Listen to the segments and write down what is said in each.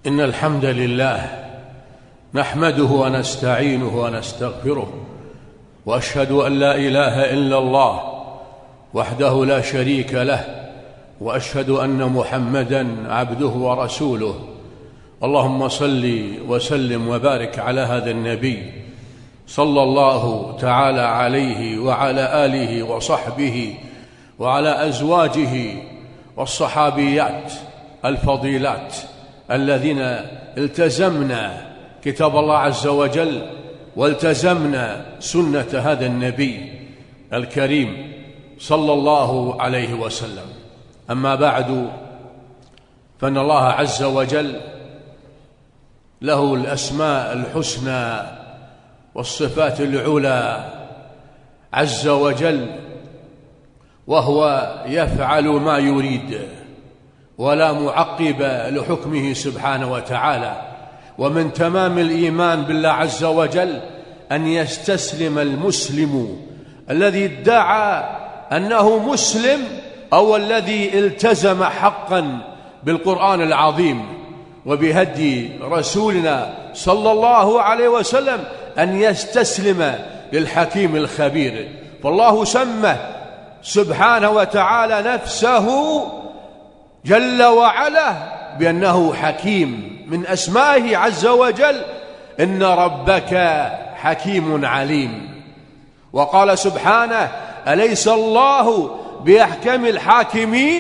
إن الحمد لله نحمده ونستعينه ونستغفره، وأشهد أن لا إله إلا الله وحده لا شريك له، وأشهد أن محمدًا عبده ورسوله. اللهم صل وسلم وبارك على هذا النبي صلى الله تعالى عليه وعلى آله وصحبه وعلى أزواجه والصحابيات الفضيلات الذين التزمنا كتاب الله عز وجل والتزمنا سنة هذا النبي الكريم صلى الله عليه وسلم. أما بعد، فإن الله عز وجل له الأسماء الحسنى والصفات العلى عز وجل، وهو يفعل ما يريد ولا معقب لحكمه سبحانه وتعالى. ومن تمام الإيمان بالله عز وجل أن يستسلم المسلم الذي ادعى أنه مسلم أو الذي التزم حقا بالقرآن العظيم وبهدي رسولنا صلى الله عليه وسلم أن يستسلم للحكيم الخبير. فالله سمى سبحانه وتعالى نفسه جل وعلا بأنه حكيم، من أسمائه عز وجل إن ربك حكيم عليم. وقال سبحانه: أليس الله بأحكم الحاكمين؟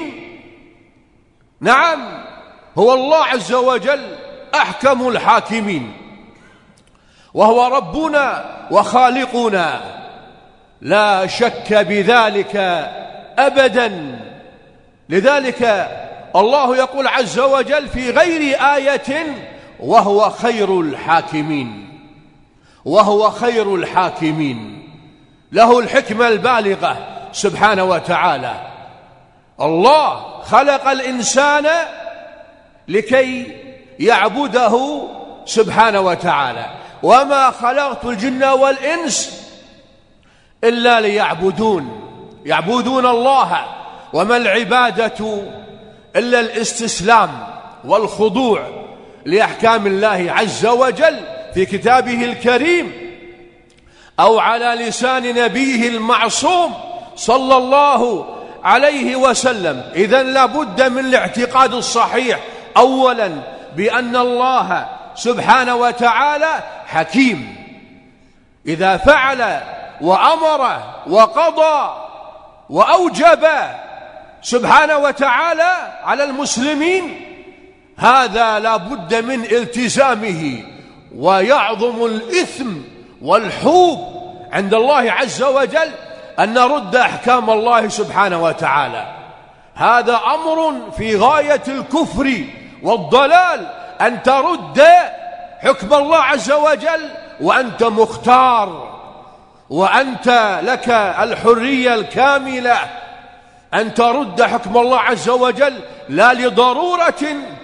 نعم، هو الله عز وجل أحكم الحاكمين، وهو ربنا وخالقنا، لا شك بذلك أبدا. لذلك الله يقول عز وجل في غير آية: وهو خير الحاكمين، وهو خير الحاكمين، له الحكمة البالغة سبحانه وتعالى. الله خلق الإنسان لكي يعبده سبحانه وتعالى، وما خلقت الجن والإنس إلا يعبدون الله. وما العبادة إلا الاستسلام والخضوع لأحكام الله عز وجل في كتابه الكريم أو على لسان نبيه المعصوم صلى الله عليه وسلم. إذن لابد من الاعتقاد الصحيح أولا بأن الله سبحانه وتعالى حكيم، إذا فعل وأمر وقضى وأوجب سبحانه وتعالى على المسلمين، هذا لا بد من التزامه. ويعظم الإثم والحوب عند الله عز وجل أن نرد أحكام الله سبحانه وتعالى. هذا أمر في غاية الكفر والضلال، أن ترد حكم الله عز وجل وأنت مختار، وأنت لك الحرية الكاملة أن ترد حكم الله عز وجل، لا لضرورة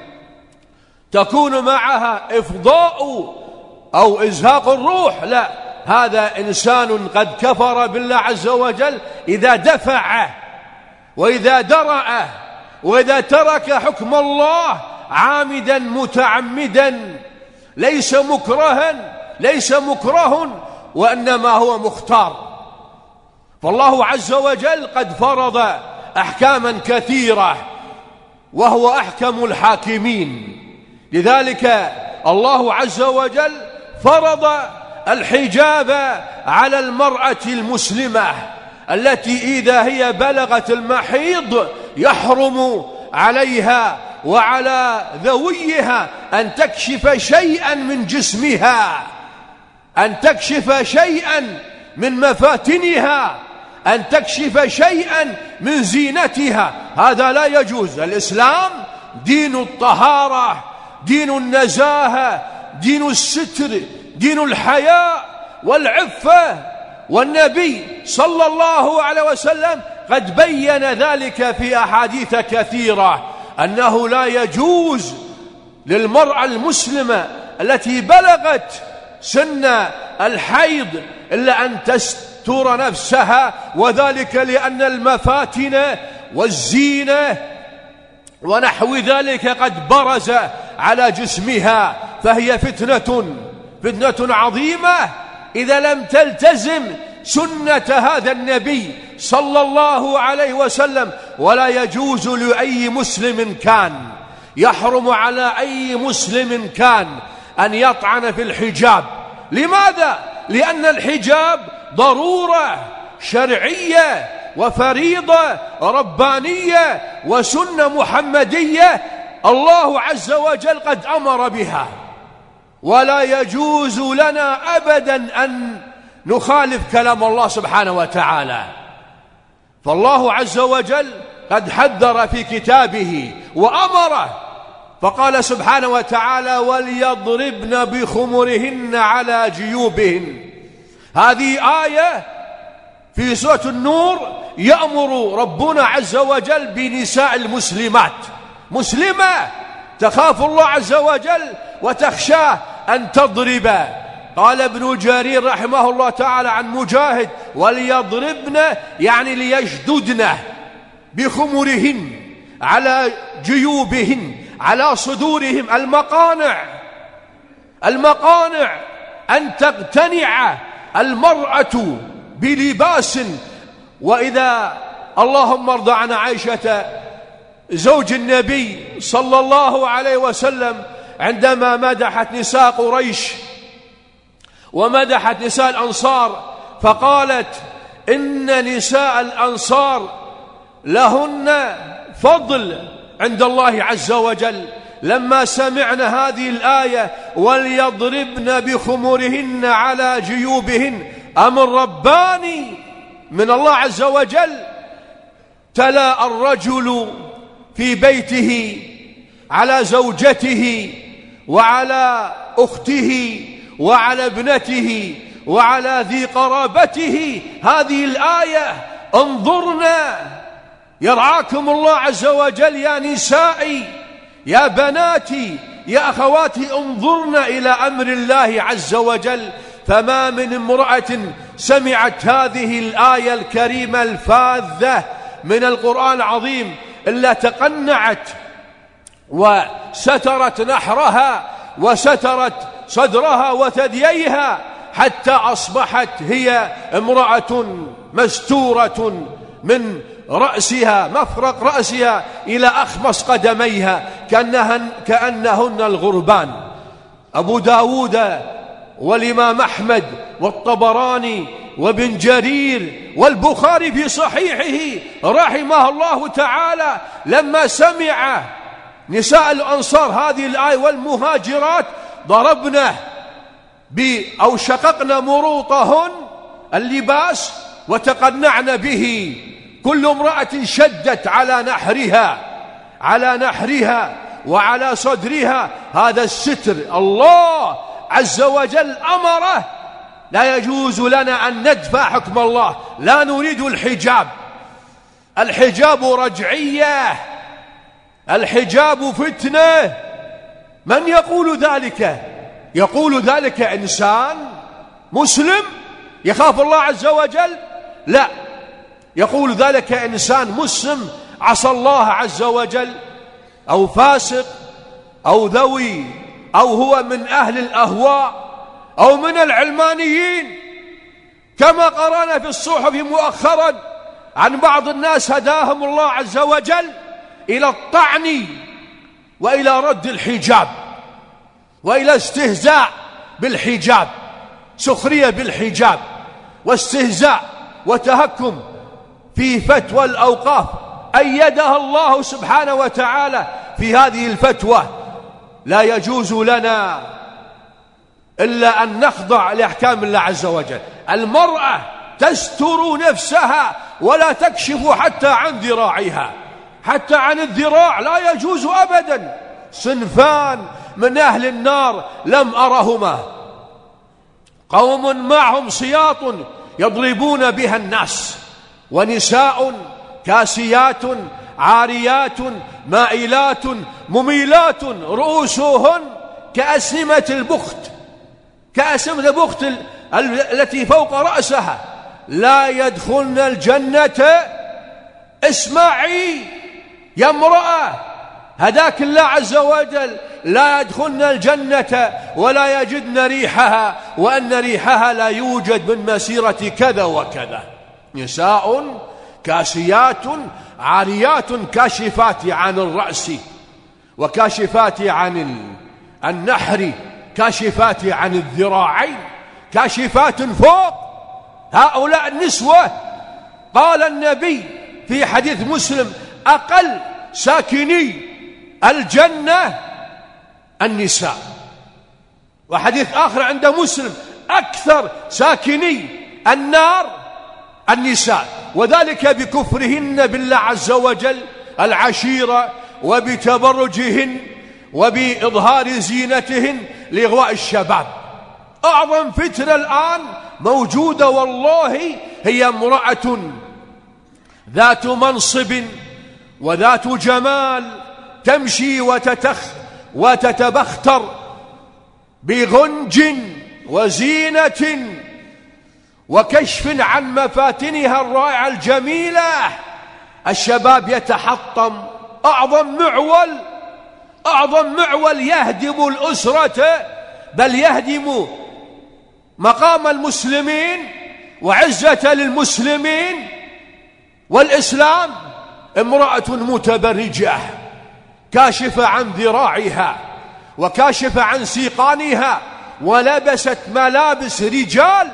تكون معها إفضاء أو إزهاق الروح، لا، هذا إنسان قد كفر بالله عز وجل إذا دفع وإذا درأ وإذا ترك حكم الله عامدا متعمدا، ليس مكره وإنما هو مختار. فالله عز وجل قد فرض أحكاما كثيرة، وهو أحكم الحاكمين. لذلك الله عز وجل فرض الحجاب على المرأة المسلمة التي إذا هي بلغت المحيض يحرم عليها وعلى ذويها أن تكشف شيئا من جسمها، أن تكشف شيئا من مفاتنها، أن تكشف شيئا من زينتها. هذا لا يجوز. الإسلام دين الطهارة، دين النزاهة، دين الستر، دين الحياء والعفة. والنبي صلى الله عليه وسلم قد بين ذلك في أحاديث كثيرة، أنه لا يجوز للمرأة المسلمة التي بلغت سن الحيض إلا أن تستر نفسها، وذلك لأن المفاتن والزينة ونحو ذلك قد برز على جسمها، فهي فتنة عظيمة إذا لم تلتزم سنة هذا النبي صلى الله عليه وسلم. ولا يجوز لأي مسلم كان، يحرم على أي مسلم كان أن يطعن في الحجاب. لماذا؟ لأن الحجاب ضرورة شرعية وفريضة ربانية وسنة محمدية الله عز وجل قد أمر بها، ولا يجوز لنا أبدا أن نخالف كلام الله سبحانه وتعالى. فالله عز وجل قد حذر في كتابه وأمره، فقال سبحانه وتعالى: وليضربن بخمرهن على جيوبهن. هذه آية في سورة النور يأمر ربنا عز وجل بنساء المسلمات، مسلمة تخاف الله عز وجل وتخشاه أن تضرب. قال ابن جرير رحمه الله تعالى عن مجاهد: وليضربن يعني ليشددن بخمرهن على جيوبهن، على صدورهم. المقانع أن تقتنع المرأة بلباس. وإذا اللهم ارض عن عائشة زوج النبي صلى الله عليه وسلم عندما مدحت نساء قريش ومدحت نساء الأنصار، فقالت: إن نساء الأنصار لهن فضل عند الله عز وجل. لما سمعنا هذه الآية: وليضربن بخمرهن على جيوبهن، أمر رباني من الله عز وجل، تلا الرجل في بيته على زوجته وعلى أخته وعلى ابنته وعلى ذي قرابته هذه الآية: انظرنا يرعاكم الله عز وجل يا نسائي، يا بناتي، يا أخواتي، انظرنا إلى أمر الله عز وجل. فما من امرأة سمعت هذه الآية الكريمة الفاذة من القرآن العظيم إلا تقنعت وسترت نحرها وسترت صدرها وثدييها، حتى أصبحت هي امرأة مستورة من رأسها، مفرق رأسها إلى أخمص قدميها، كأنهن الغربان. أبو داود والإمام أحمد والطبراني وابن جرير والبخاري في صحيحه رحمه الله تعالى لما سمع نساء الأنصار هذه الآية والمهاجرات ضربنا أو شققنا مروطهن اللباس وتقنعن به. كل امرأة شدت على نحرها وعلى صدرها، هذا الستر الله عز وجل أمره. لا يجوز لنا أن ندفع حكم الله، لا نريد الحجاب رجعية، الحجاب فتنة. من يقول ذلك؟ يقول ذلك إنسان مسلم يخاف الله عز وجل؟ لا، يقول ذلك إنسان مسلم عصى الله عز وجل، أو فاسق، أو ذوي، أو هو من أهل الأهواء، أو من العلمانيين، كما قرأنا في الصحف مؤخرا عن بعض الناس هداهم الله عز وجل إلى الطعن وإلى رد الحجاب وإلى استهزاء بالحجاب، سخرية بالحجاب واستهزاء وتهكم في فتوى الأوقاف أيدها الله سبحانه وتعالى في هذه الفتوى. لا يجوز لنا إلا أن نخضع لأحكام الله عز وجل. المرأة تستر نفسها ولا تكشف حتى عن ذراعها، حتى عن الذراع لا يجوز أبدا. صنفان من أهل النار لم أرهما: قوم معهم سياط يضربون بها الناس، ونساء كاسيات عاريات مائلات مميلات رؤوسهن كأسنمة البخت التي فوق رأسها، لا يدخلن الجنة. اسمعي يا امرأة، هداك الله عز وجل لا يدخلن الجنة ولا يجدن ريحها، وأن ريحها لا يوجد من مسيرة كذا وكذا. نساء كاسيات عاريات كاشفات عن الرأس وكاشفات عن النحر، كاشفات عن الذراعين، كاشفات فوق. هؤلاء النسوة قال النبي في حديث مسلم: أقل ساكني الجنة النساء. وحديث آخر عند مسلم: أكثر ساكني النار النساء، وذلك بكفرهن بالله عز وجل العشيرة، وبتبرجهن، وبإظهار زينتهن لإغواء الشباب. أعظم فتنة الآن موجودة والله هي امرأة ذات منصب وذات جمال تمشي وتتبختر بغنج وزينة وكشف عن مفاتنها الرائعة الجميلة. الشباب يتحطم. أعظم معول يهدم الأسرة، بل يهدم مقام المسلمين وعزة للمسلمين والإسلام. امرأة متبرجة كاشفة عن ذراعها وكاشفة عن سيقانها ولبست ملابس رجال.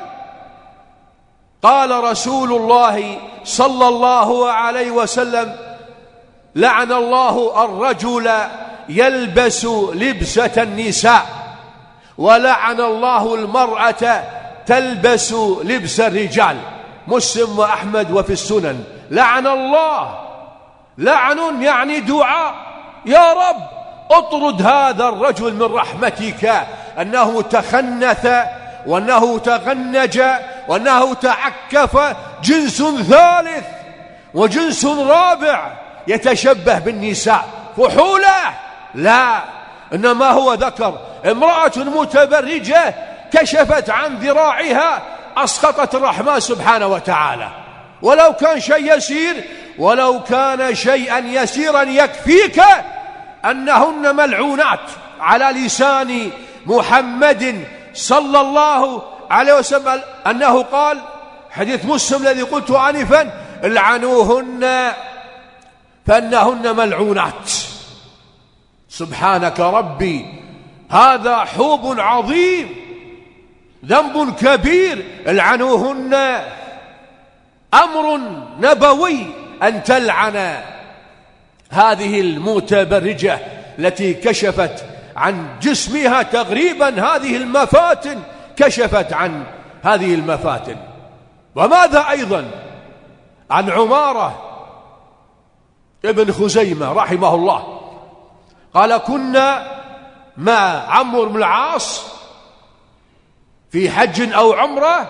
قال رسول الله صلى الله عليه وسلم: لعن الله الرجل يلبس لبسة النساء، ولعن الله المرأة تلبس لبس الرجال. مسلم وأحمد وفي السنن. لعن الله، لعن يعني دعاء: يا رب اطرد هذا الرجل من رحمتك، أنه تخنث وأنه تغنج وأنه تعكف. جنس ثالث وجنس رابع يتشبه بالنساء. فحولة؟ لا، إنما هو ذكر. امرأة متبرجة كشفت عن ذراعها، أسقطت الرحمن سبحانه وتعالى. ولو كان شيء يسير، ولو كان شيئا يسيرا يكفيك أنهن ملعونات على لسان محمد صلى الله عليه وسلم، أنه قال حديث مسلم الذي قلت آنفا: العنوهن فإنهن ملعونات. سبحانك ربي، هذا حوب عظيم، ذنب كبير. العنوهن أمر نبوي أن تلعن هذه المتبرجة التي كشفت عن جسمها تقريبا هذه المفاتن، كشفت عن هذه المفاتن. وماذا أيضا عن عمارة ابن خزيمة رحمه الله؟ قال: كنا مع عمرو بن العاص في حج أو عمرة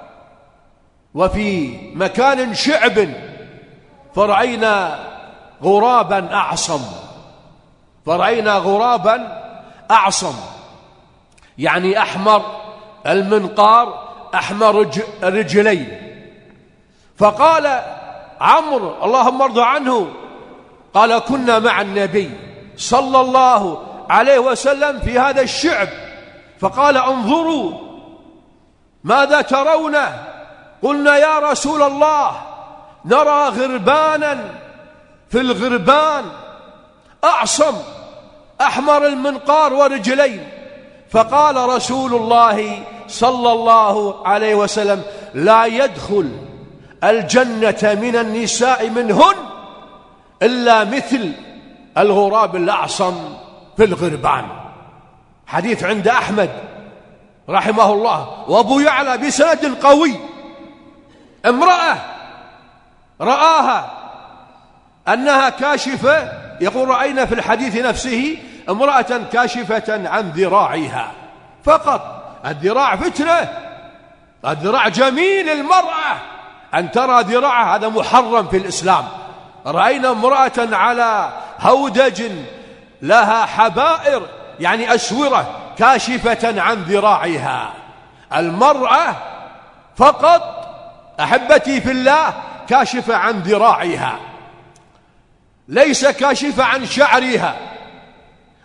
وفي مكان شعب، فرأينا غرابا أعصم. فرأينا غرابا أعصم يعني أحمر المنقار، أحمر الرجلين. فقال عمرو: اللهم ارضى عنه، قال: كنا مع النبي صلى الله عليه وسلم في هذا الشعب، فقال: انظروا ماذا ترون؟ قلنا: يا رسول الله، نرى غربانا في الغربان أعصم أحمر المنقار ورجلين. فقال رسول الله صلى الله عليه وسلم: لا يدخل الجنة من النساء منهن إلا مثل الغراب الأعصم في الغربان. حديث عند أحمد رحمه الله وأبو يعلى بسند قوي. امرأة رآها أنها كاشفة، يقول: رأينا في الحديث نفسه امرأة كاشفة عن ذراعها فقط. الذراع فتنة، الذراع جميل. المرأة أن ترى ذراعها هذا محرم في الإسلام. رأينا امرأة على هودج لها حبائر يعني أسورة كاشفة عن ذراعها. المرأة فقط أحبتي في الله كاشفة عن ذراعها، ليس كاشفة عن شعرها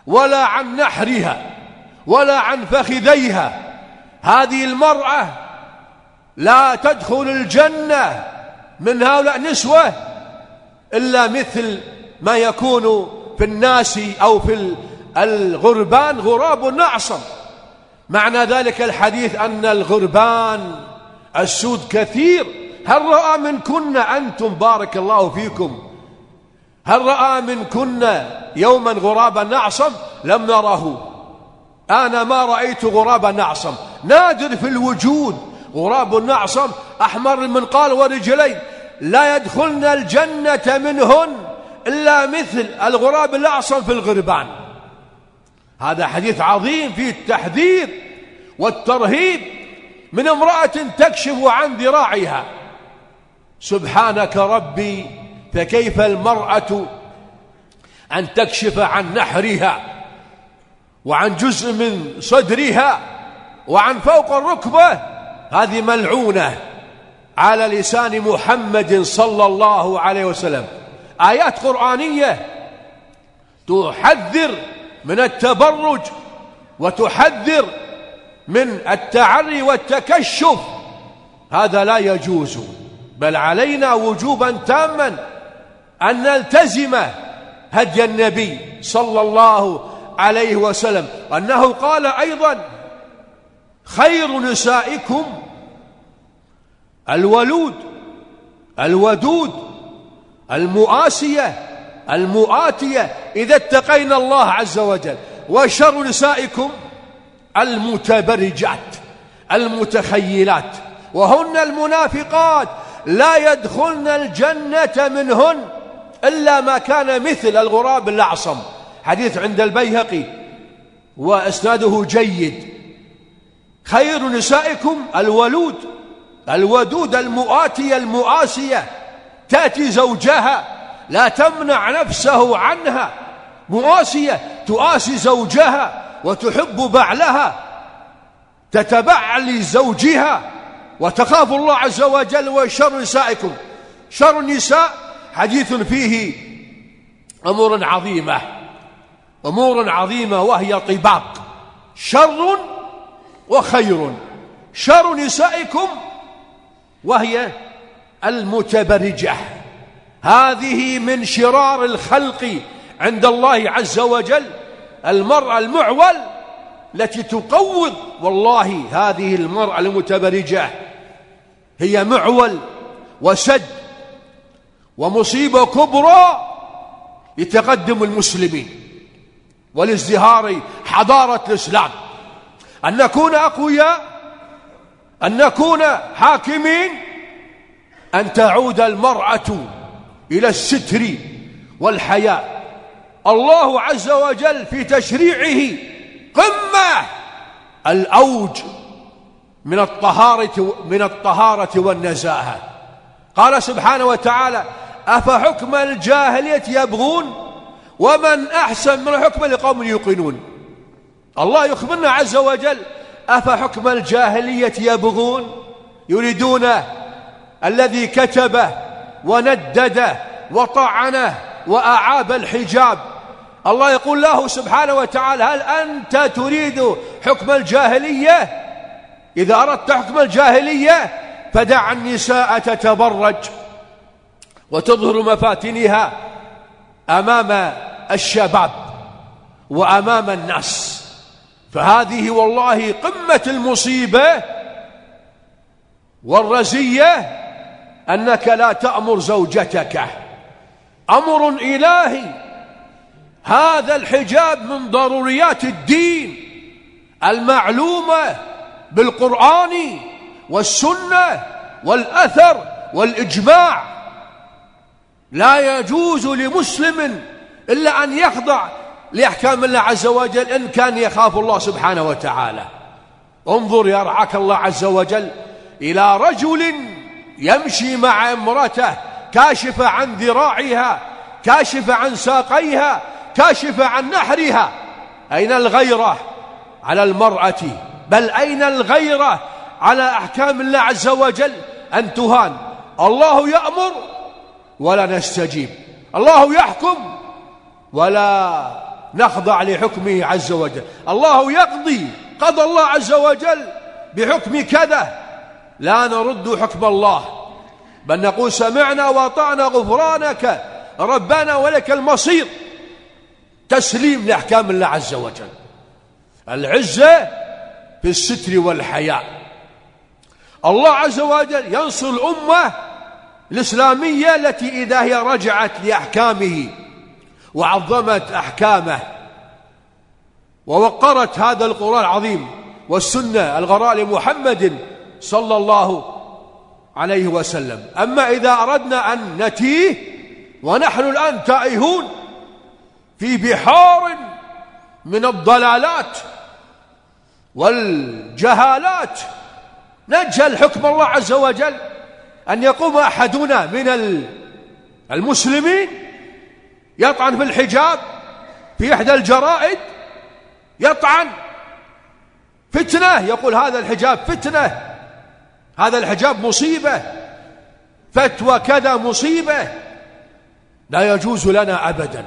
ولا عن نحرها ولا عن فخذيها. هذه المرأة لا تدخل الجنة من هؤلاء النسوة إلا مثل ما يكون في الناس أو في الغربان غراب نعصم. معنى ذلك الحديث أن الغربان السود كثير. هل رأى منكن أنتم بارك الله فيكم، هل رأى منكن يوما غرابا نعصم؟ لم نره. أنا ما رأيت غرابا نعصم، نادر في الوجود غراب نعصم أحمر المنقار ورجلين لا يدخلن الجنة منهن إلا مثل الغراب الأعصم في الغربان. هذا حديث عظيم فيه التحذير والترهيب من امرأة تكشف عن ذراعها. سبحانك ربي، فكيف المرأة أن تكشف عن نحرها وعن جزء من صدرها وعن فوق الركبة؟ هذه ملعونة على لسان محمد صلى الله عليه وسلم. آيات قرآنية تحذر من التبرج وتحذر من التعري والتكشف. هذا لا يجوز، بل علينا وجوبا تاما أن نلتزم هدي النبي صلى الله عليه وسلم، أنه قال أيضا: خير نسائكم الولود الودود المؤاسية المؤاتية إذا اتقينا الله عز وجل، وشر نسائكم المتبرجات المتخيلات وهن المنافقات لا يدخلن الجنة منهن إلا ما كان مثل الغراب الأعصم. حديث عند البيهقي وإسناده جيد. خير نسائكم الولود الودود المؤاتية المؤاسية، تأتي زوجها لا تمنع نفسه عنها، مؤاسية تؤاسي زوجها وتحب بعلها، تتبعل زوجها وتخاف الله عز وجل. وشر نسائكم، شر النساء حديث فيه أمور عظيمة وهي طباق: شر وخير. شر نسائكم وهي المتبرجة، هذه من شرار الخلق عند الله عز وجل. المرأة المعول التي تقوض، والله هذه المرأة المتبرجة هي معول وسد ومصيبة كبرى لتقدم المسلمين ولازدهار حضارة الإسلام. أن نكون أقوياء، أن نكون حاكمين، أن تعود المرأة إلى الستر والحياء. الله عز وجل في تشريعه قمة الأوج من الطهارة والنزاهة. قال سبحانه وتعالى: أفحكم الجاهلية يبغون ومن أحسن من حكم لقوم يوقنون. الله يخبرنا عز وجل: أفحكم الجاهلية يبغون، يريدون الذي كتبه وندده وطعنه وأعاب الحجاب. الله يقول له سبحانه وتعالى: هل أنت تريد حكم الجاهلية؟ إذا أردت حكم الجاهلية فدع النساء تتبرج وتظهر مفاتنها أمام الشباب وأمام الناس. فهذه والله قمة المصيبة والرزية، أنك لا تأمر زوجتك أمر إلهي. هذا الحجاب من ضروريات الدين المعلومة بالقرآن والسنة والأثر والإجماع. لا يجوز لمسلم إلا أن يخضع لأحكام الله عز وجل إن كان يخاف الله سبحانه وتعالى. انظر يرعاك الله عز وجل إلى رجل يمشي مع امرأته كاشفة عن ذراعها، كاشفة عن ساقيها، كاشفة عن نحرها. أين الغيرة على المرأة؟ بل أين الغيرة على أحكام الله عز وجل أن تهان؟ الله يأمر ولا نستجيب، الله يحكم ولا نخضع لحكمه عز وجل. الله يقضي، قضى الله عز وجل بحكم كذا، لا نرد حكم الله، بل نقول سمعنا وأطعنا غفرانك ربنا ولك المصير، تسليم لأحكام الله عز وجل. العزة في الستر والحياء. الله عز وجل ينصر الأمة الإسلامية التي إذا هي رجعت لأحكامه وعظمت أحكامه ووقرت هذا القرآن العظيم والسنة الغراء لمحمد صلى الله عليه وسلم. أما إذا أردنا أن نتيه ونحن الآن تائهون في بحار من الضلالات والجهالات، نجهل حكم الله عز وجل، أن يقوم أحدنا من المسلمين يطعن في الحجاب في إحدى الجرائد، يطعن فتنة، يقول هذا الحجاب فتنة، هذا الحجاب مصيبة، فتوى كذا مصيبة. لا يجوز لنا أبدا،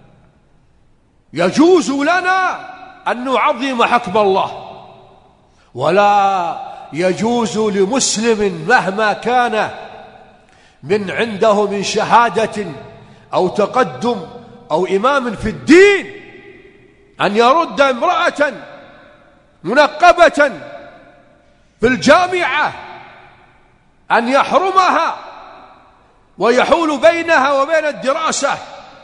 يجوز لنا أن نعظم حكم الله، ولا يجوز لمسلم مهما كان من عنده من شهادة أو تقدم أو إمام في الدين أن يرد امرأة منقبة في الجامعة، أن يحرمها ويحول بينها وبين الدراسة.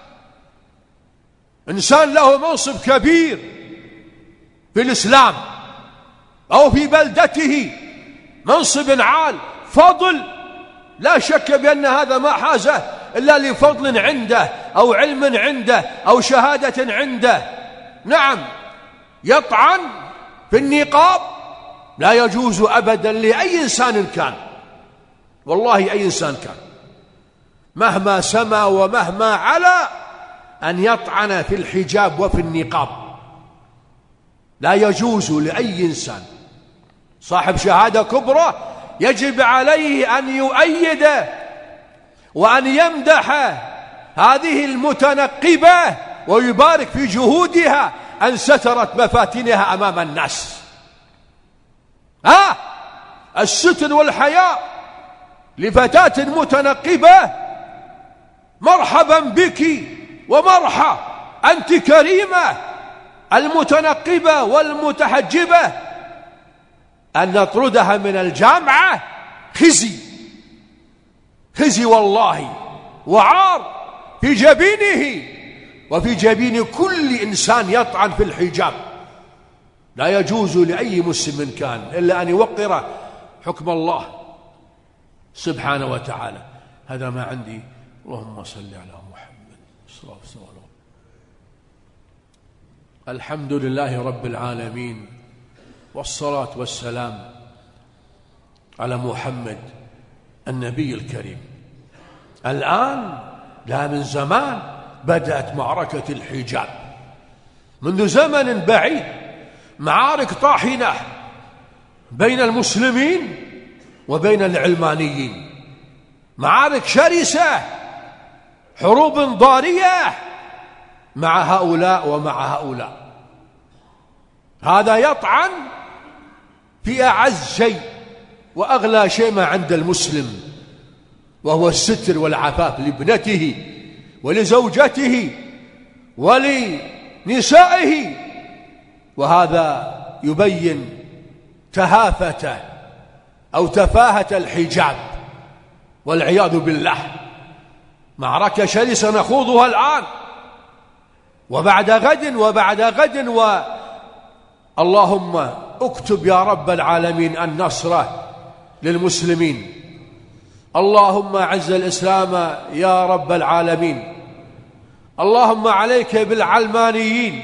إنسان له منصب كبير في الإسلام أو في بلدته، منصب عال، فضل، لا شك بأن هذا ما حازه إلا لفضل عنده أو علم عنده أو شهادة عنده. نعم، يطعن في النقاب، لا يجوز أبدا لأي إنسان كان، والله أي إنسان كان مهما سما ومهما علا، أن يطعن في الحجاب وفي النقاب، لا يجوز لأي إنسان. صاحب شهادة كبرى يجب عليه أن يؤيد وأن يمدح هذه المتنقبة ويبارك في جهودها أن سترت مفاتنها أمام الناس. الستر والحياء لفتاة متنقبة، مرحبا بك ومرحى، أنت كريمة. المتنقبة والمتحجبة أن نطردها من الجامعة خزي، خزي والله، وعار في جبينه وفي جبين كل إنسان يطعن في الحجاب. لا يجوز لأي مسلم كان إلا أن يوقر حكم الله سبحانه وتعالى. هذا ما عندي. اللهم صل على محمد صلى الله عليه وسلم. الحمد لله رب العالمين، والصلاة والسلام على محمد النبي الكريم. الآن لا، من زمان بدأت معركة الحجاب، منذ زمن بعيد، معارك طاحنة بين المسلمين وبين العلمانيين، معارك شرسة، حروب ضارية مع هؤلاء ومع هؤلاء. هذا يطعن في أعز شيء وأغلى شيء ما عند المسلم، وهو الستر والعفاف لابنته ولزوجته ولنسائه. وهذا يبين تهافة أو تفاهة الحجاب والعياذ بالله. معركة شرسة نخوضها الآن وبعد غد وبعد غد. اللهم اكتب يا رب العالمين النصر للمسلمين. اللهم اعز الإسلام يا رب العالمين. اللهم عليك بالعلمانيين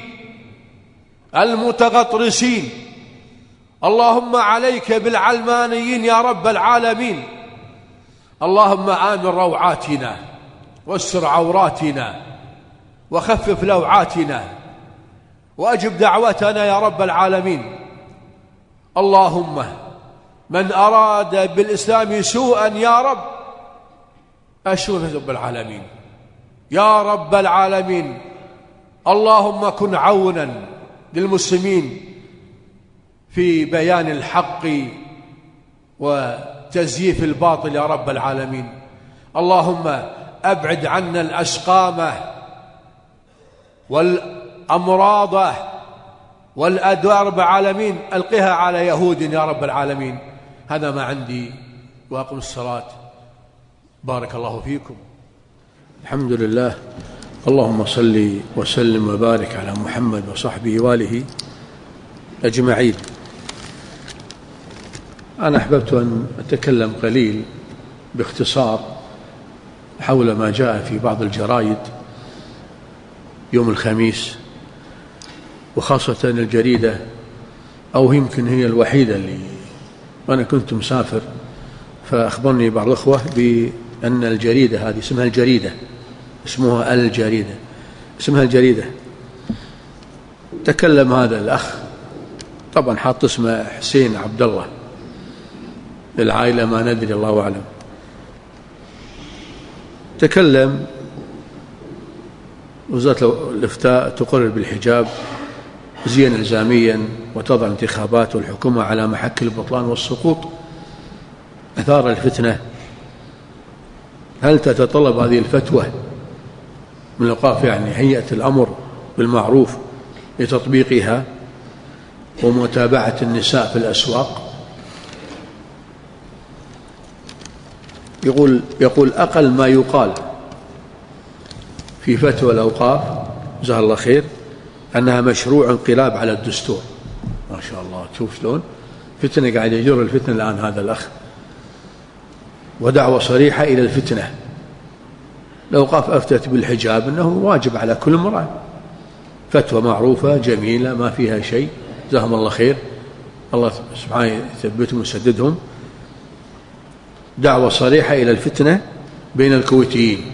المتغطرسين، اللهم عليك بالعلمانيين يا رب العالمين. اللهم آمن روعاتنا واستر عوراتنا وخفف لوعاتنا وأجب دعوتنا يا رب العالمين. اللهم من أراد بالإسلام سوءا يا رب أشوف رب العالمين، يا رب العالمين. اللهم كن عونا للمسلمين في بيان الحق وتزييف الباطل يا رب العالمين. اللهم أبعد عنا الأسقام والأمراض والأدواء رب العالمين، ألقها على يهود يا رب العالمين. هذا ما عندي، وأقم الصلاة. بارك الله فيكم. الحمد لله. اللهم صل وسلم وبارك على محمد وصحبه وآله أجمعين. أنا أحببت أن أتكلم قليل باختصار حول ما جاء في بعض الجرائد يوم الخميس، وخاصة الجريدة، أو يمكن هي الوحيدة اللي، وأنا كنت مسافر فأخبرني بعض الأخوة بأن الجريدة هذه اسمها الجريدة، اسمها الجريدة، اسمها الجريدة. تكلم هذا الأخ، طبعا حاط اسمه حسين عبد الله، العائلة ما ندري الله أعلم. تكلم وزارة الإفتاء تقرر بالحجاب زيا إلزاميا وتضع الانتخابات والحكومة على محك البطلان والسقوط. أثار الفتنة. هل تتطلب هذه الفتوى من الأوقاف يعني هيئة الأمر بالمعروف لتطبيقها ومتابعة النساء في الأسواق؟ يقول أقل ما يقال في فتوى الأوقاف جزاه الله خير أنها مشروع انقلاب على الدستور. ما شاء الله، تشوف شلون فتنة قاعد يجر الفتنة الآن هذا الأخ، ودعوة صريحة إلى الفتنة. الأوقاف أفتت بالحجاب أنه واجب على كل امرأة، فتوى معروفة جميلة ما فيها شيء، جزاهم الله خير، الله سبحانه يثبتهم ويسددهم. دعوة صريحة إلى الفتنة بين الكويتيين،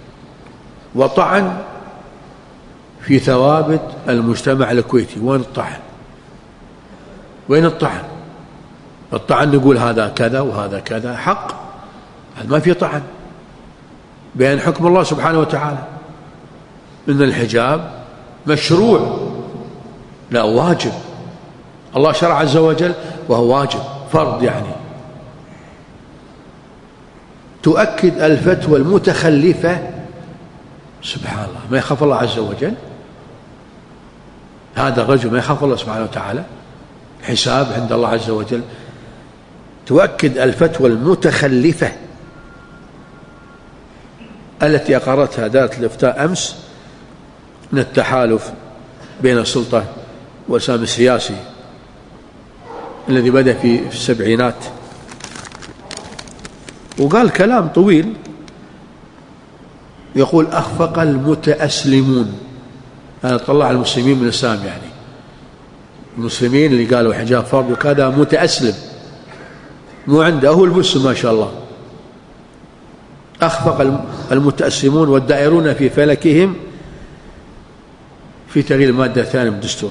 وطعن في ثوابت المجتمع الكويتي. وين الطعن؟ وين الطعن؟ الطعن نقول هذا كذا وهذا كذا، حق، هذا ما في طعن، بيان حكم الله سبحانه وتعالى إن الحجاب مشروع، لا واجب، الله شرع عز وجل وهو واجب فرض. يعني تؤكد الفتوى المتخلفة، سبحان الله، ما يخاف الله عز وجل هذا الرجل، ما يخاف الله سبحانه وتعالى، حساب عند الله عز وجل. تؤكد الفتوى المتخلفة التي أقرتها دائرة الإفتاء أمس من التحالف بين السلطة والإسلام السياسي الذي بدأ في السبعينات. وقال كلام طويل، يقول أخفق المتأسلمون. أنا طلع المسلمين من الإسلام، يعني المسلمين اللي قالوا حجاب فرض وكذا متأسلم، مو عنده هو المسلم ما شاء الله. أخفق المتأسلمون والدائرون في فلكهم في تغيير المادة الثانية من الدستور.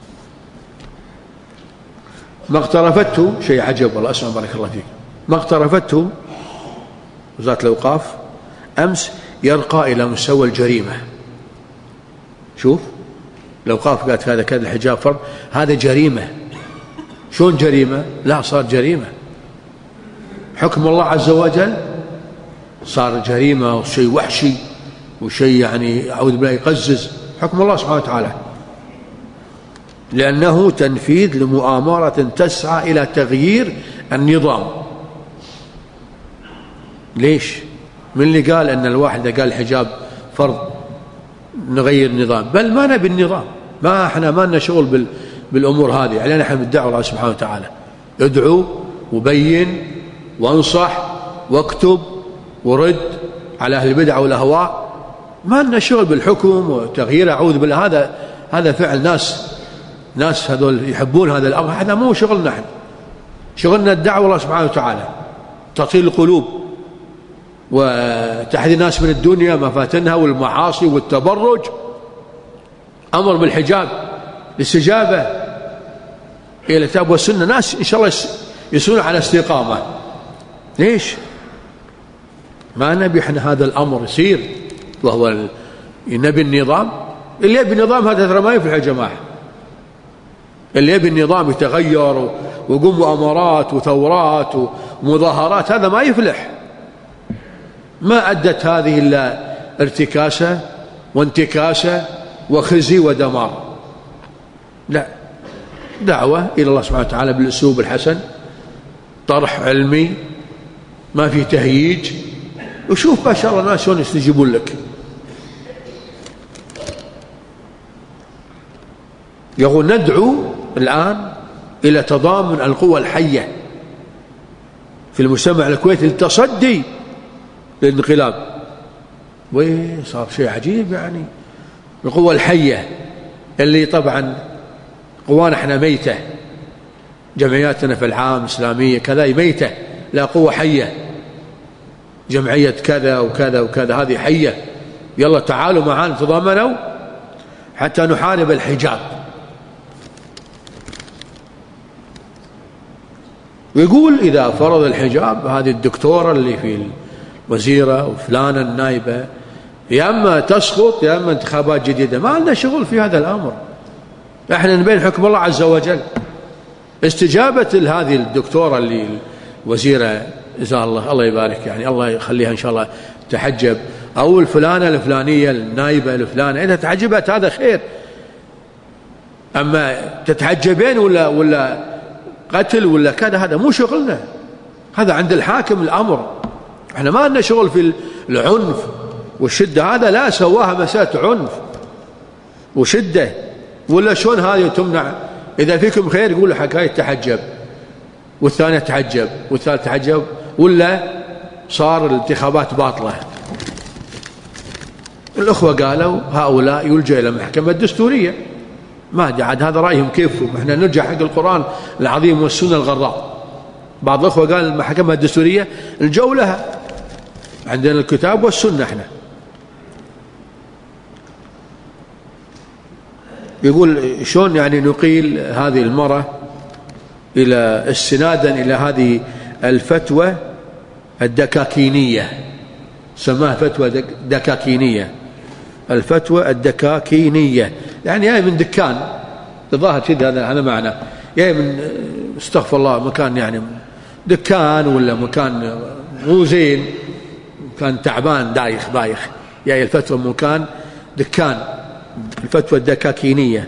ما اقترفته شيء عجب والله، أسمع بارك الله فيك، ما اقترفته وزارة الأوقاف أمس يرقى إلى مستوى الجريمة. شوف، الأوقاف قالت هذا كذا الحجاب فرض، هذا جريمة. شلون جريمة؟ لا، صار جريمة، حكم الله عز وجل صار جريمة وشيء وحشي وشيء يعني أعوذ بالله يقزز حكم الله سبحانه وتعالى، لأنه تنفيذ لمؤامرة تسعى إلى تغيير النظام. ليش؟ من اللي قال أن الواحد قال الحجاب فرض نغير النظام؟ بل ما نبي النظام، ما احنا ما لنا شغل بالأمور هذه، علينا احنا بالدعوة الله سبحانه وتعالى، ادعو وبين وانصح واكتب ورد على أهل البدع والأهواء، ما لنا شغل بالحكم وتغيير أعوذ بالله. هذا فعل ناس هذول يحبون هذا الأمر، هذا مو شغلنا احنا. شغلنا الدعوة الله سبحانه وتعالى، تطهير القلوب وتحذير الناس من الدنيا مفاتنها والمعاصي والتبرج، أمر بالحجاب، الاستجابة إلى الكتاب والسنة. ناس إن شاء الله يسيرون على استقامة. ليش؟ ما نبي احنا هذا الأمر يصير، وهو نبي النظام. اللي يبي النظام هذا ترى ما يفلح يا جماعة. اللي يبي النظام يتغير ويقوم مؤامرات وثورات ومظاهرات هذا ما يفلح. ما أدت هذه إلا ارتكاسة وانتكاسة وخزي ودمار. لا، دعوة إلى الله سبحانه وتعالى بالأسلوب الحسن، طرح علمي ما في تهييج، وشوف ما شاء الله الناس شلون يستجيبون لك. يقول ندعو الآن إلى تضامن القوى الحية في المجتمع الكويتي للتصدي للانقلاب. وصار شيء عجيب يعني. القوى الحية اللي طبعا قوانا احنا ميتة، جمعياتنا في العام إسلامية كذا ميتة، لا قوة حية، جمعية كذا وكذا وكذا هذه حية، يلا تعالوا معانا تضامنوا حتى نحارب الحجاب. ويقول إذا فرض الحجاب هذه الدكتورة اللي في الوزيرة وفلانة النائبة يا أما تسقط يا أما انتخابات جديدة. ما عندنا شغل في هذا الأمر، احنا نبين حكم الله عز وجل. استجابة هذه الدكتورة اللي الوزيرة جزاها الله يبارك، يعني الله يخليها إن شاء الله تحجب، أو الفلانة الفلانية النائبة الفلانة، إذا تحجبت هذا خير. أما تتحجبين ولا قتل ولا كذا هذا مو شغلنا، هذا عند الحاكم الأمر. احنا ما لنا شغل في العنف والشدة، هذا لا سواها مسألة عنف وشدة ولا شلون هذه تمنع. إذا فيكم خير يقول حكاية تحجب، والثانية تحجب والثالث تحجب، ولا صار الانتخابات باطلة. الأخوة قالوا هؤلاء يلجأ إلى المحكمة الدستورية. ما أدري عاد هذا رأيهم كيفهم، احنا نرجع حق القرآن العظيم والسنة الغراء. بعض الأخوة قال المحكمة الدستورية الجو لها، عندنا الكتاب والسنة احنا. يقول شلون يعني نقيل هذه المرة إلى استنادا إلى هذه الفتوى الدكاكينية، سماها فتوى دكاكينية، الفتوى الدكاكينية يعني جاي من دكان، الظاهر كذا هذا معنى، جاي من استغفر الله مكان يعني دكان ولا مكان مو زين، كان تعبان دايخ بايخ، جاي الفتوى من مكان دكان، الفتوى الدكاكينية.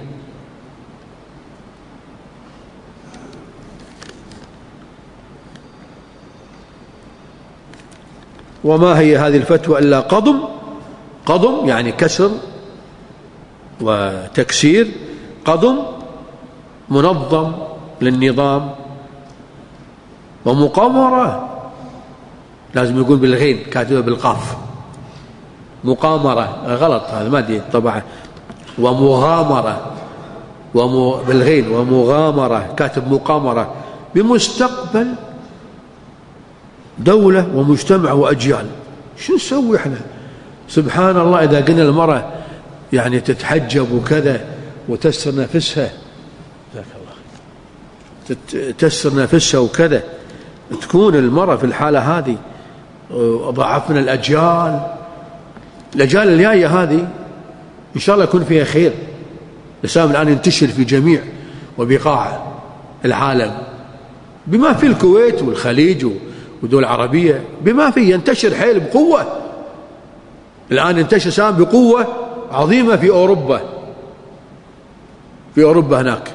وما هي هذه الفتوى إلا قضم يعني كسر وتكسير، قضم منظم للنظام، ومقامرة لازم يقول بالغين كاتبه بالقاف، مقامرة غلط هذا ما ادري طبعا، ومغامرة بالغين، ومغامرة كاتب مقامرة بمستقبل دولة ومجتمع وأجيال. شو نسوي احنا؟ سبحان الله، إذا قلنا المرأة يعني تتحجب وكذا وتستر نفسها، جزاك الله، تستر نفسها وكذا، تكون المرأة في الحالة هذه ضعفنا الأجيال الجاية هذه إن شاء الله يكون فيها خير. الإسلام الآن ينتشر في جميع وبقاع العالم، بما في الكويت والخليج ودول عربية، بما فيه ينتشر حيل بقوة. الآن ينتشر الإسلام بقوة عظيمة في أوروبا، في أوروبا هناك.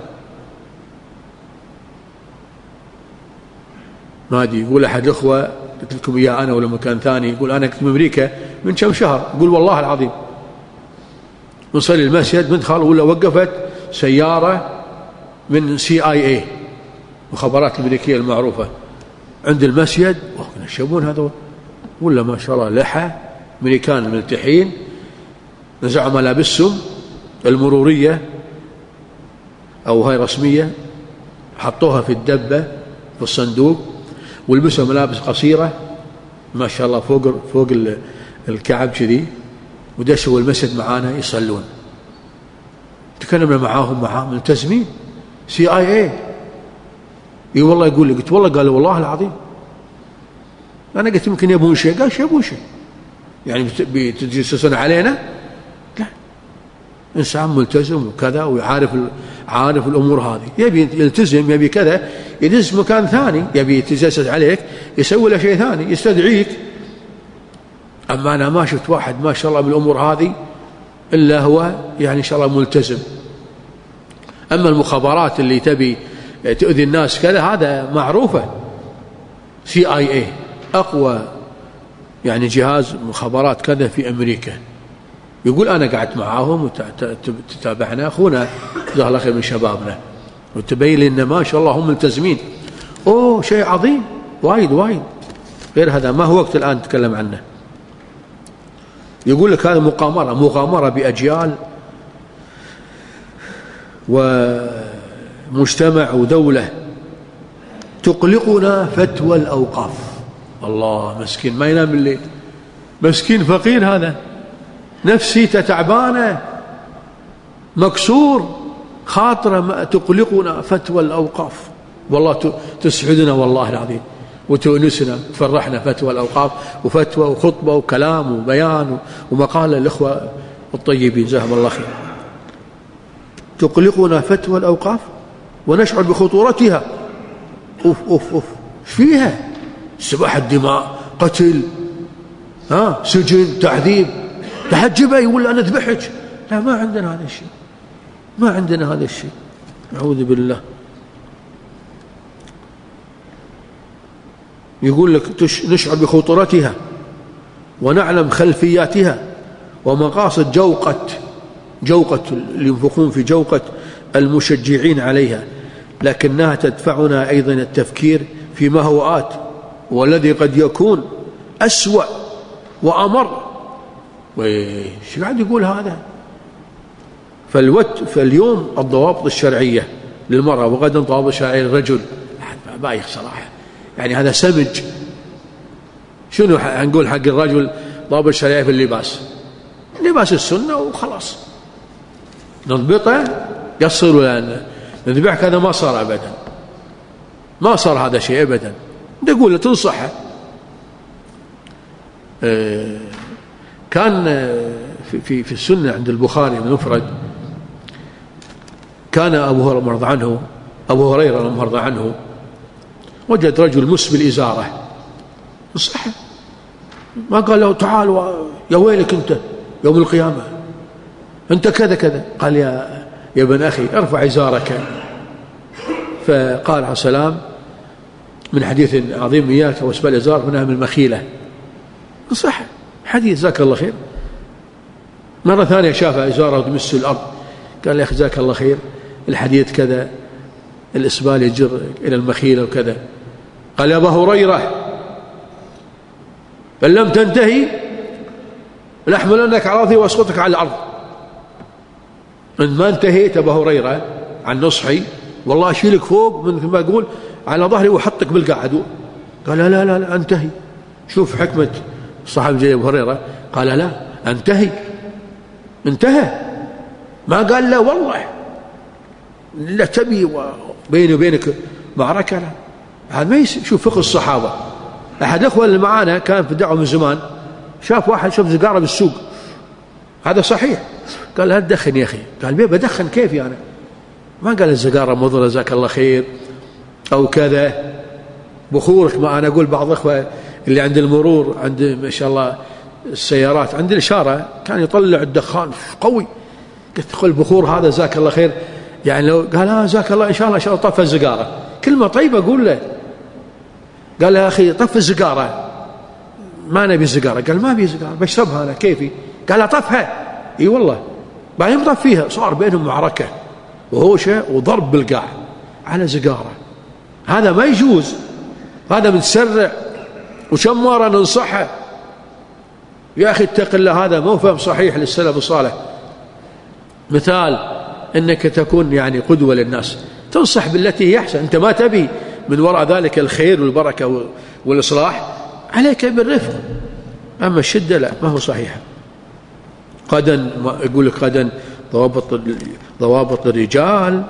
ما أدري، يقول أحد الأخوة قلت لكم إياه أنا ولا مكان ثاني، يقول أنا كنت بأمريكا من كم شهر، يقول والله العظيم نصلي المسجد ندخل ولا وقفت سيارة من CIA مخابرات الأمريكية المعروفة عند المسجد، يشبون هذا ولا ما شاء الله لحى أمريكان ملتحين، نزعوا ملابسهم المرورية أو هاي رسمية، حطوها في الدبة في الصندوق، ولبسوا ملابس قصيرة ما شاء الله فوق الكعب كذي، ودشوا المسجد معانا يصلون. تكلمنا معاهم ملتزمين CIA. اي والله يقول لي، قلت والله، قال والله العظيم. انا قلت يمكن يبون شيء، قال شو يبون شيء يعني بيتجسسون علينا؟ لا، إنسان ملتزم وكذا ويعرف عارف الأمور هذه، يبي يلتزم، يبي كذا، يدز مكان ثاني، يبي يتجسد عليك يسوي له شيء ثاني يستدعيك. أما أنا ما شفت واحد ما شاء الله بالأمور هذه إلا هو يعني إن شاء الله ملتزم. أما المخابرات اللي تبي تؤذي الناس كذا هذا معروفة. CIA أقوى يعني جهاز مخابرات كذا في أمريكا، يقول أنا قعدت معاهم وتتابعنا أخونا جزاه الله خير من شبابنا وتبين لي إن ما شاء الله هم ملتزمين. أوه شيء عظيم وايد وايد. غير هذا ما هو وقت الآن نتكلم عنه. يقول لك هذا مغامرة بأجيال ومجتمع ودولة تقلقنا فتوى الأوقاف. الله مسكين ما ينام الليل، مسكين فقير هذا، نفسي تعبانة مكسور خاطره، تقلقنا فتوى الأوقاف. والله تسعدنا والله العظيم وتونسنا تفرحنا فتوى الأوقاف وفتوى وخطبة وكلام وبيان ومقالة الإخوة الطيبين جزاهم الله خير. تقلقنا فتوى الأوقاف ونشعر بخطورتها. أوف أوف أوف فيها سباحة دماء، قتل، سجن، تعذيب، تحجبه يقول أنا أذبحك. لا ما عندنا هذا الشيء، ما عندنا هذا الشيء، أعوذ بالله. يقول لك نشعر بخطورتها ونعلم خلفياتها ومقاصد جوقة اللي ينفقون في جوقة المشجعين عليها، لكنها تدفعنا أيضا التفكير فيما هو آت والذي قد يكون أسوأ وأمر. وش قاعد يقول هذا؟ فاليوم الضوابط الشرعية للمرأة وغدا الضوابط الشرعية للرجل بايخ صراحة، يعني هذا سمج. شنو هنقول حق الرجل ضوابط الشرعية في اللباس؟ لباس السنة وخلاص نضبطه يصل ولا نذبحك. هذا ما صار أبدا، ما صار هذا شيء أبدا. نقول له تنصحه. كان في السنة عند البخاري المفرد كان أبو هريرة مرضى عنه وجد رجل مسبل إزارة نصحه، ما قال له تعال يا ويلك أنت يوم القيامة أنت كذا كذا. قال يا ابن أخي ارفع إزارك. فقال عليه السلام من حديث عظيم إياك واسبال إزار منها من المخيلة. صح حديث جزاك الله خير. مرة ثانية شاف إزاره تمس الأرض قال يا أخي جزاك الله خير الحديث كذا الإسبال يجر إلى المخيلة وكذا. قال يا أبا هريرة فإن لم تنتهي لأحملنك على رأسي وأسقطك على الأرض. إن ما انتهيت أبا هريرة عن نصحي والله أشيلك فوق من ما أقول على ظهري وحطك بالقاعد. قال لا انتهي. شوف حكمة الصحابي جاي أبو هريرة، قال لا انتهى. ما قال لا والله لا تبي بيني وبينك معركة. لا هذا ما شوف فقه الصحابة. أحد أخوة اللي معانا كان في الدعوة من زمان شاف واحد شاف سيجارة بالسوق، هذا صحيح، قال لا تدخن يا أخي. قال بيه بدخن كيف يعني؟ ما قال السيجارة مضرة جزاك الله خير أو كذا بخورك. ما أنا أقول بعض الأخوة اللي عند المرور عند ما شاء الله السيارات عند الإشارة كان يطلع الدخان قوي، قلت قل بخور هذا جزاك الله خير يعني. لو قال جزاك الله إن شاء الله طفى السيجارة، كلمة طيبة أقول له. قال يا أخي طفى السيجارة ما نبي السيجارة. قال ما بي سيجارة بشربها أنا كيفي. قال طفها. اي والله بعدين طفيها. صار بينهم معركة وهوشة وضرب بالقاع على سيجارة. هذا ما يجوز، هذا متسرع وشمارة ننصحه يا أخي اتق الله. هذا مو فهم صحيح للسلف الصالح. مثال أنك تكون يعني قدوة للناس، تنصح بالتي هي أحسن. أنت ما تبي من وراء ذلك الخير والبركة والإصلاح، عليك بالرفق. أما الشدة لا، ما هو صحيح. غدا يقول لك غدا ضوابط الرجال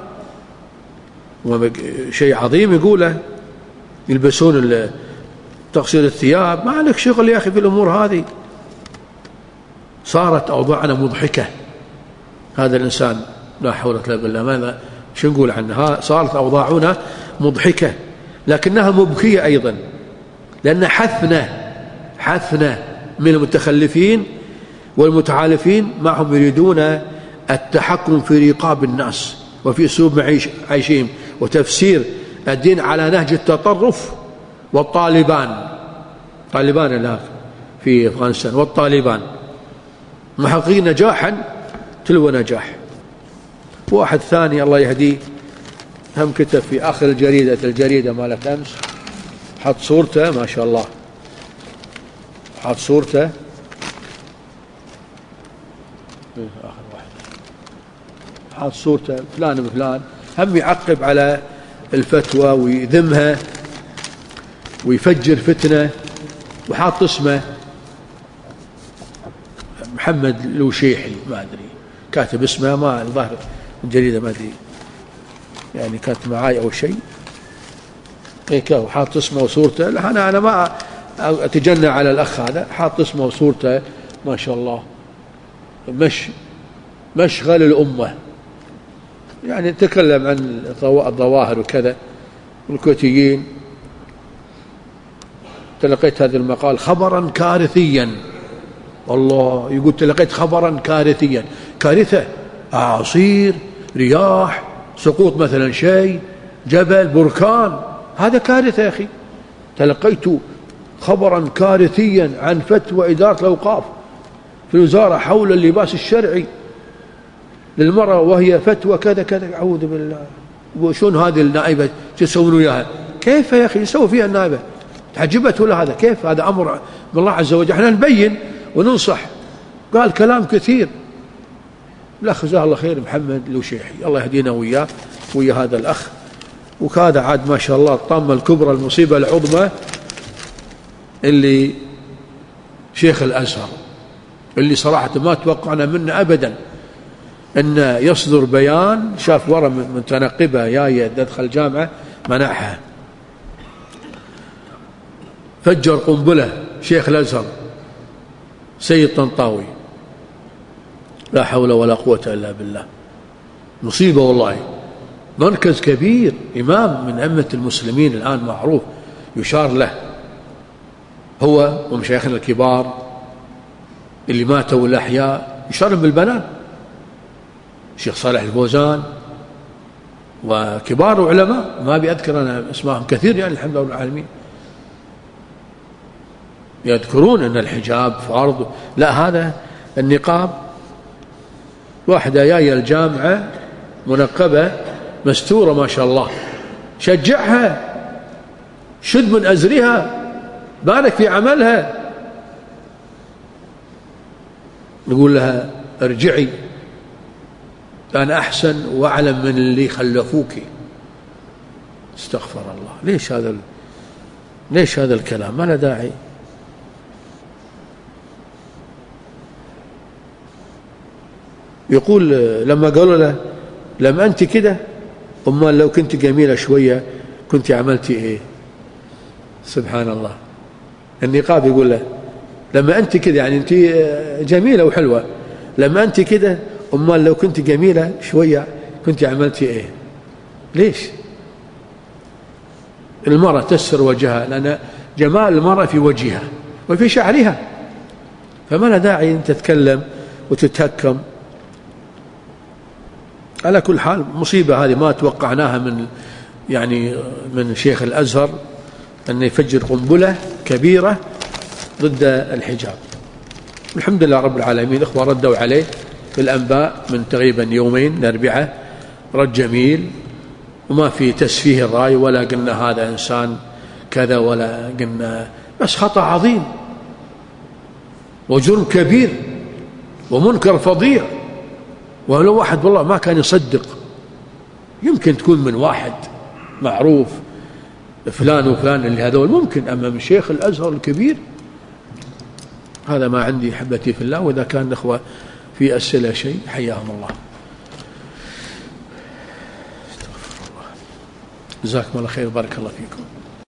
شيء عظيم يقوله، يلبسون تقصير الثياب. ما عليك شغل يا أخي في الأمور هذه. صارت أوضاعنا مضحكة هذا الإنسان لا حول ولا قوة إلا بالله. ماذا شو نقول عنه؟ صارت أوضاعنا مضحكة لكنها مبكية أيضا، لأن حثنا من المتخلفين والمتعالفين معهم يريدون التحكم في رقاب الناس وفي أسلوب عيشهم وتفسير الدين على نهج التطرف. والطالبان الآن في أفغانستان والطالبان محققين نجاحا تلو نجاح. واحد ثاني الله يهديه هم كتب في آخر الجريدة مالت أمس، حط صورته ما شاء الله، حط صورته آخر واحد، حط صورته فلان بفلان، هم يعقب على الفتوى ويذمها ويفجر فتنة، وحاط اسمه محمد الوشيحي ما أدري، كاتب اسمه ما الظاهر الجريدة ما أدري يعني كانت معاي أو شيء هيك، وحاط اسمه وصورته. أنا ما أتجنى على الأخ هذا، حاط اسمه وصورته ما شاء الله، مشغل الأمة، يعني تكلم عن الظواهر وكذا والكويتيين. تلقيت هذا المقال خبرا كارثيا، والله يقول تلقيت خبرا كارثيا، كارثة، أعاصير، رياح، سقوط مثلا شيء، جبل، بركان، هذا كارثة يا أخي. تلقيت خبرا كارثيا عن فتوى إدارة الأوقاف في الوزارة حول اللباس الشرعي للمرأة وهي فتوى كذا كذا. أعوذ بالله. وشون هذه النائبة تسوون وياها؟ كيف يا أخي يسوي فيها النائبة؟ تعجبت ولا هذا؟ كيف هذا أمر من الله عز وجل؟ احنا نبين وننصح. قال كلام كثير الأخ جزاه الله خير محمد الوشيحي، الله يهدينا وياه ويا هذا الأخ. وكذا عاد ما شاء الله الطامة الكبرى، المصيبة العظمى اللي شيخ الأزهر اللي صراحة ما توقعنا منه أبدا أن يصدر بيان، شاف ورا من تنقبة جاية تدخل الجامعة منعها، فجر قنبلة شيخ الأزهر سيد طنطاوي، لا حول ولا قوة إلا بالله. مصيبة والله. مركز كبير، إمام من أئمة المسلمين الآن معروف يشار له، هو ومشايخنا الكبار اللي ماتوا والأحياء يشار بالبنان، الشيخ صالح الفوزان وكبار علماء ما بأذكر أنا اسمائهم كثير يعني الحمد لله العالمين، يذكرون أن الحجاب فرض. لا، هذا النقاب، واحدة جاية الجامعة منقبة مستورة ما شاء الله، شجعها، شد من أزرها، بارك في عملها، نقول لها ارجعي، أنا أحسن وأعلم من اللي خلفوك. استغفر الله. ليش هذا الكلام؟ ما له داعي. يقول لما قالوا له لما أنت كده أمال لو كنت جميلة شوية كنت عملتي إيه؟ سبحان الله. النقاب يقول له لما أنت كده يعني أنت جميلة وحلوة، لما أنت كده أمال لو كنت جميلة شوية كنت عملتي إيه؟ ليش؟ المرأة تسر وجهها، لأن جمال المرأة في وجهها وفي شعرها، فما لا داعي أن تتكلم وتتهكم. على كل حال مصيبة هذه ما توقعناها من شيخ الأزهر أن يفجر قنبلة كبيرة ضد الحجاب. الحمد لله رب العالمين. الإخوة ردوا عليه في الأنباء من تقريبا يومين الأربعاء، رد جميل وما في تسفيه الرأي ولا قلنا هذا إنسان كذا ولا قلنا، بس خطأ عظيم وجرم كبير ومنكر فظيع. ولو واحد والله ما كان يصدق، يمكن تكون من واحد معروف فلان وفلان اللي هذول ممكن، أما من شيخ الأزهر الكبير هذا ما عندي حبتي في الله. وإذا كان الأخوة في أسئلة شيء حياهم الله. جزاكم الله خير، بارك الله فيكم.